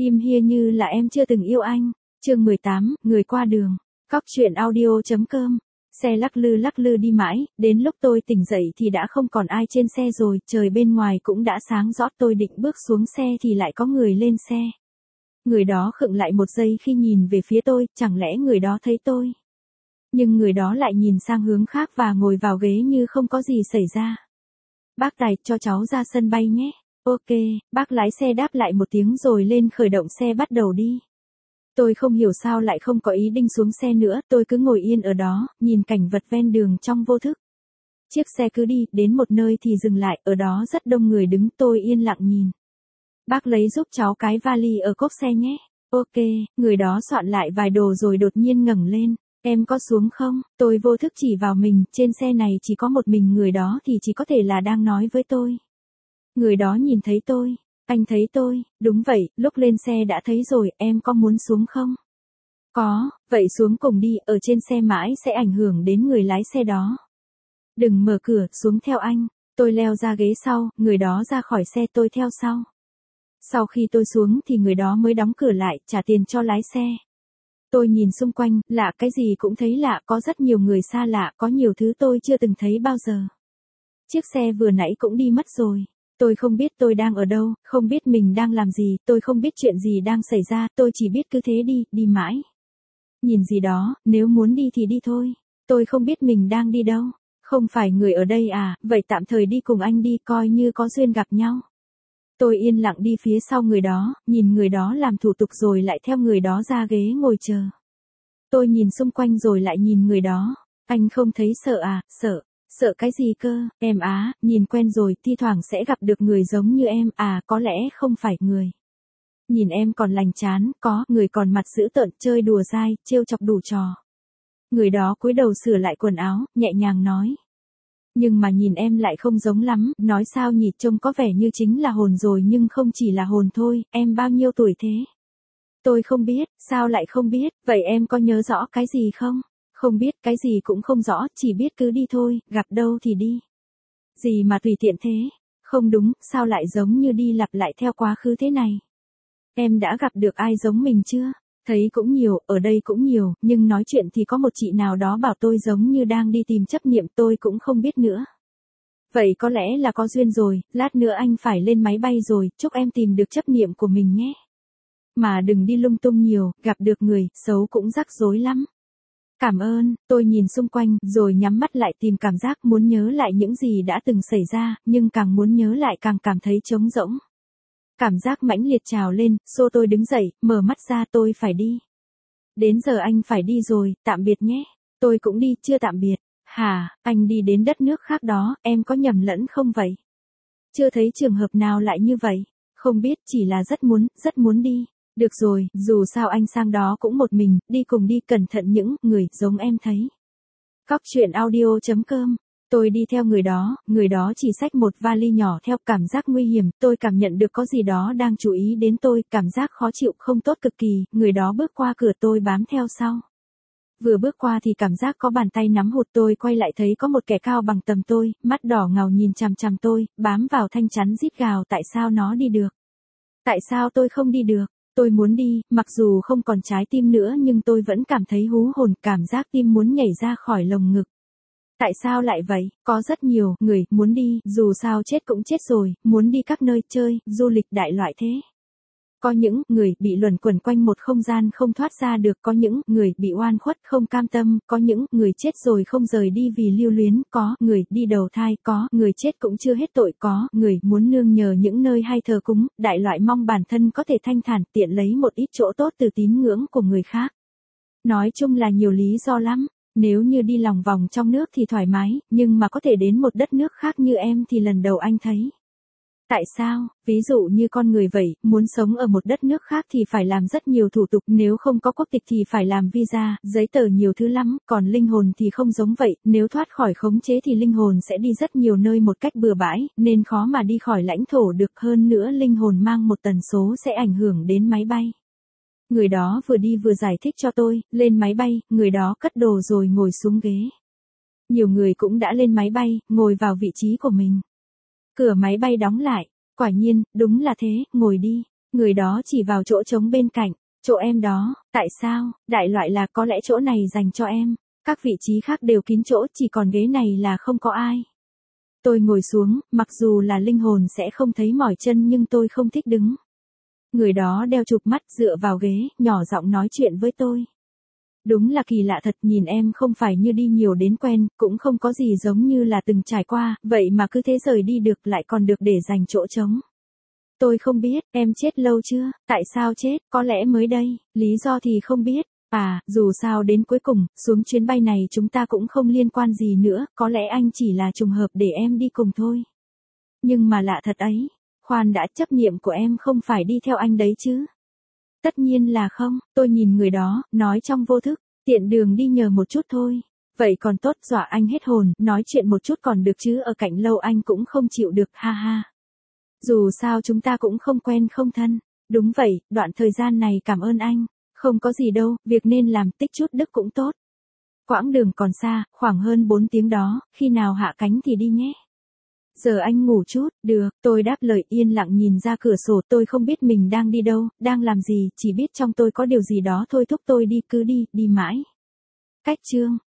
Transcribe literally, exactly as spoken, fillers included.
Im here như là em chưa từng yêu anh. Chương mười tám, người qua đường. Cóc truyện audio.com. Xe lắc lư lắc lư đi mãi, đến lúc tôi tỉnh dậy thì đã không còn ai trên xe rồi, trời bên ngoài cũng đã sáng rõ, tôi định bước xuống xe thì lại có người lên xe. Người đó khựng lại một giây khi nhìn về phía tôi, chẳng lẽ người đó thấy tôi? Nhưng người đó lại nhìn sang hướng khác và ngồi vào ghế như không có gì xảy ra. Bác Tài, cho cháu ra sân bay nhé. Ok, bác lái xe đáp lại một tiếng rồi lên khởi động xe bắt đầu đi. Tôi không hiểu sao lại không có ý định xuống xe nữa, tôi cứ ngồi yên ở đó, nhìn cảnh vật ven đường trong vô thức. Chiếc xe cứ đi, đến một nơi thì dừng lại, ở đó rất đông người đứng, tôi yên lặng nhìn. Bác lấy giúp cháu cái vali ở cốp xe nhé. Ok, người đó soạn lại vài đồ rồi đột nhiên ngẩng lên. Em có xuống không? Tôi vô thức chỉ vào mình, trên xe này chỉ có một mình người đó thì chỉ có thể là đang nói với tôi. Người đó nhìn thấy tôi. Anh thấy tôi, đúng vậy, lúc lên xe đã thấy rồi, em có muốn xuống không? Có, vậy xuống cùng đi, ở trên xe mãi sẽ ảnh hưởng đến người lái xe đó. Đừng mở cửa, xuống theo anh. Tôi leo ra ghế sau, người đó ra khỏi xe, tôi theo sau. Sau khi tôi xuống thì người đó mới đóng cửa lại, trả tiền cho lái xe. Tôi nhìn xung quanh, lạ, cái gì cũng thấy lạ, có rất nhiều người xa lạ, có nhiều thứ tôi chưa từng thấy bao giờ. Chiếc xe vừa nãy cũng đi mất rồi. Tôi không biết tôi đang ở đâu, không biết mình đang làm gì, tôi không biết chuyện gì đang xảy ra, tôi chỉ biết cứ thế đi, đi mãi. Nhìn gì đó, nếu muốn đi thì đi thôi. Tôi không biết mình đang đi đâu. Không phải người ở đây à, vậy tạm thời đi cùng anh đi, coi như có duyên gặp nhau. Tôi yên lặng đi phía sau người đó, nhìn người đó làm thủ tục rồi lại theo người đó ra ghế ngồi chờ. Tôi nhìn xung quanh rồi lại nhìn người đó. Anh không thấy sợ à? Sợ. Sợ cái gì cơ? Em á, nhìn quen rồi, thi thoảng sẽ gặp được người giống như em, à, có lẽ không phải người. Nhìn em còn lành chán, có, người còn mặt dữ tợn, chơi đùa dai, trêu chọc đủ trò. Người đó cúi đầu sửa lại quần áo, nhẹ nhàng nói. Nhưng mà nhìn em lại không giống lắm, nói sao nhỉ, trông có vẻ như chính là hồn rồi nhưng không chỉ là hồn thôi, em bao nhiêu tuổi thế? Tôi không biết, sao lại không biết, vậy em có nhớ rõ cái gì không? Không biết, cái gì cũng không rõ, chỉ biết cứ đi thôi, gặp đâu thì đi. Gì mà tùy tiện thế? Không đúng, sao lại giống như đi lặp lại theo quá khứ thế này? Em đã gặp được ai giống mình chưa? Thấy cũng nhiều, ở đây cũng nhiều, nhưng nói chuyện thì có một chị nào đó bảo tôi giống như đang đi tìm chấp niệm, tôi cũng không biết nữa. Vậy có lẽ là có duyên rồi, lát nữa anh phải lên máy bay rồi, chúc em tìm được chấp niệm của mình nhé. Mà đừng đi lung tung nhiều, gặp được người xấu cũng rắc rối lắm. Cảm ơn, tôi nhìn xung quanh, rồi nhắm mắt lại tìm cảm giác muốn nhớ lại những gì đã từng xảy ra, nhưng càng muốn nhớ lại càng cảm thấy trống rỗng. Cảm giác mãnh liệt trào lên, xô tôi đứng dậy, mở mắt ra, tôi phải đi. Đến giờ anh phải đi rồi, tạm biệt nhé. Tôi cũng đi, chưa tạm biệt. Hả, anh đi đến đất nước khác đó, em có nhầm lẫn không vậy? Chưa thấy trường hợp nào lại như vậy. Không biết, chỉ là rất muốn, rất muốn đi. Được rồi, dù sao anh sang đó cũng một mình, đi cùng đi, cẩn thận những người giống em thấy. Cóc truyện audio.com. Tôi đi theo người đó, người đó chỉ xách một vali nhỏ theo, cảm giác nguy hiểm, tôi cảm nhận được có gì đó đang chú ý đến tôi, cảm giác khó chịu không tốt cực kỳ, người đó bước qua cửa, tôi bám theo sau. Vừa bước qua thì cảm giác có bàn tay nắm hụt, tôi quay lại thấy có một kẻ cao bằng tầm tôi, mắt đỏ ngầu nhìn chằm chằm tôi, bám vào thanh chắn rít gào, tại sao nó đi được? Tại sao tôi không đi được? Tôi muốn đi, mặc dù không còn trái tim nữa nhưng tôi vẫn cảm thấy hú hồn, cảm giác tim muốn nhảy ra khỏi lồng ngực. Tại sao lại vậy? Có rất nhiều người muốn đi, dù sao chết cũng chết rồi, muốn đi các nơi chơi, du lịch đại loại thế. Có những người bị luẩn quẩn quanh một không gian không thoát ra được, có những người bị oan khuất không cam tâm, có những người chết rồi không rời đi vì lưu luyến, có người đi đầu thai, có người chết cũng chưa hết tội, có người muốn nương nhờ những nơi hay thờ cúng, đại loại mong bản thân có thể thanh thản tiện lấy một ít chỗ tốt từ tín ngưỡng của người khác. Nói chung là nhiều lý do lắm. Nếu như đi lòng vòng trong nước thì thoải mái, nhưng mà có thể đến một đất nước khác như em thì lần đầu anh thấy. Tại sao? Ví dụ như con người vậy, muốn sống ở một đất nước khác thì phải làm rất nhiều thủ tục, nếu không có quốc tịch thì phải làm visa, giấy tờ nhiều thứ lắm, còn linh hồn thì không giống vậy, nếu thoát khỏi khống chế thì linh hồn sẽ đi rất nhiều nơi một cách bừa bãi, nên khó mà đi khỏi lãnh thổ được, hơn nữa linh hồn mang một tần số sẽ ảnh hưởng đến máy bay. Người đó vừa đi vừa giải thích cho tôi, lên máy bay, người đó cất đồ rồi ngồi xuống ghế. Nhiều người cũng đã lên máy bay, ngồi vào vị trí của mình. Cửa máy bay đóng lại, quả nhiên, đúng là thế, ngồi đi. Người đó chỉ vào chỗ trống bên cạnh, chỗ em đó, tại sao, đại loại là có lẽ chỗ này dành cho em, các vị trí khác đều kín chỗ, chỉ còn ghế này là không có ai. Tôi ngồi xuống, mặc dù là linh hồn sẽ không thấy mỏi chân nhưng tôi không thích đứng. Người đó đeo chụp mắt dựa vào ghế, nhỏ giọng nói chuyện với tôi. Đúng là kỳ lạ thật, nhìn em không phải như đi nhiều đến quen, cũng không có gì giống như là từng trải qua, vậy mà cứ thế rời đi được lại còn được để dành chỗ trống. Tôi không biết, em chết lâu chưa, tại sao chết, có lẽ mới đây, lý do thì không biết. À, dù sao đến cuối cùng, xuống chuyến bay này chúng ta cũng không liên quan gì nữa, có lẽ anh chỉ là trùng hợp để em đi cùng thôi. Nhưng mà lạ thật ấy, khoan đã, chấp niệm của em không phải đi theo anh đấy chứ. Tất nhiên là không, tôi nhìn người đó, nói trong vô thức, tiện đường đi nhờ một chút thôi. Vậy còn tốt, dọa anh hết hồn, nói chuyện một chút còn được chứ ở cạnh lâu anh cũng không chịu được, ha ha. Dù sao chúng ta cũng không quen không thân. Đúng vậy, đoạn thời gian này cảm ơn anh. Không có gì đâu, việc nên làm tích chút đức cũng tốt. Quãng đường còn xa, khoảng hơn bốn tiếng đó, khi nào hạ cánh thì đi nhé. Giờ anh ngủ chút, được, tôi đáp lời yên lặng nhìn ra cửa sổ, tôi không biết mình đang đi đâu, đang làm gì, chỉ biết trong tôi có điều gì đó thôi thúc tôi đi, cứ đi, đi mãi. Cách chương